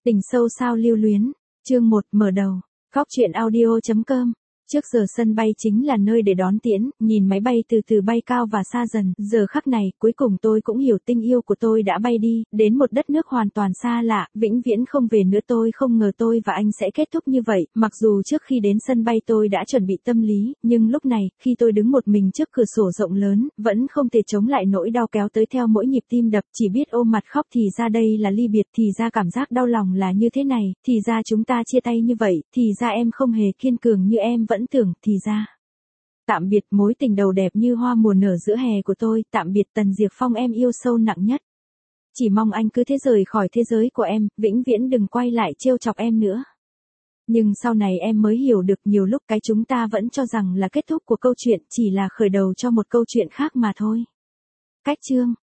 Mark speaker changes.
Speaker 1: Tình sâu sao lưu luyến, chương 1 mở đầu, Góc truyện audio.com. Trước giờ sân bay chính là nơi để đón tiễn, nhìn máy bay từ từ bay cao và xa dần, giờ khắc này, cuối cùng tôi cũng hiểu tình yêu của tôi đã bay đi, đến một đất nước hoàn toàn xa lạ, vĩnh viễn không về nữa. Tôi không ngờ tôi và anh sẽ kết thúc như vậy, mặc dù trước khi đến sân bay tôi đã chuẩn bị tâm lý, nhưng lúc này, khi tôi đứng một mình trước cửa sổ rộng lớn, vẫn không thể chống lại nỗi đau kéo tới theo mỗi nhịp tim đập, chỉ biết ôm mặt khóc. Thì ra đây là ly biệt, thì ra cảm giác đau lòng là như thế này, thì ra chúng ta chia tay như vậy, thì ra em không hề kiên cường như em vẫn tưởng, thì ra. Tạm biệt mối tình đầu đẹp như hoa mùa nở giữa hè của tôi, tạm biệt Tần Diệp Phong em yêu sâu nặng nhất. Chỉ mong anh cứ thế rời khỏi thế giới của em, vĩnh viễn đừng quay lại trêu chọc em nữa. Nhưng sau này em mới hiểu được, nhiều lúc cái chúng ta vẫn cho rằng là kết thúc của câu chuyện chỉ là khởi đầu cho một câu chuyện khác mà thôi. Cách chương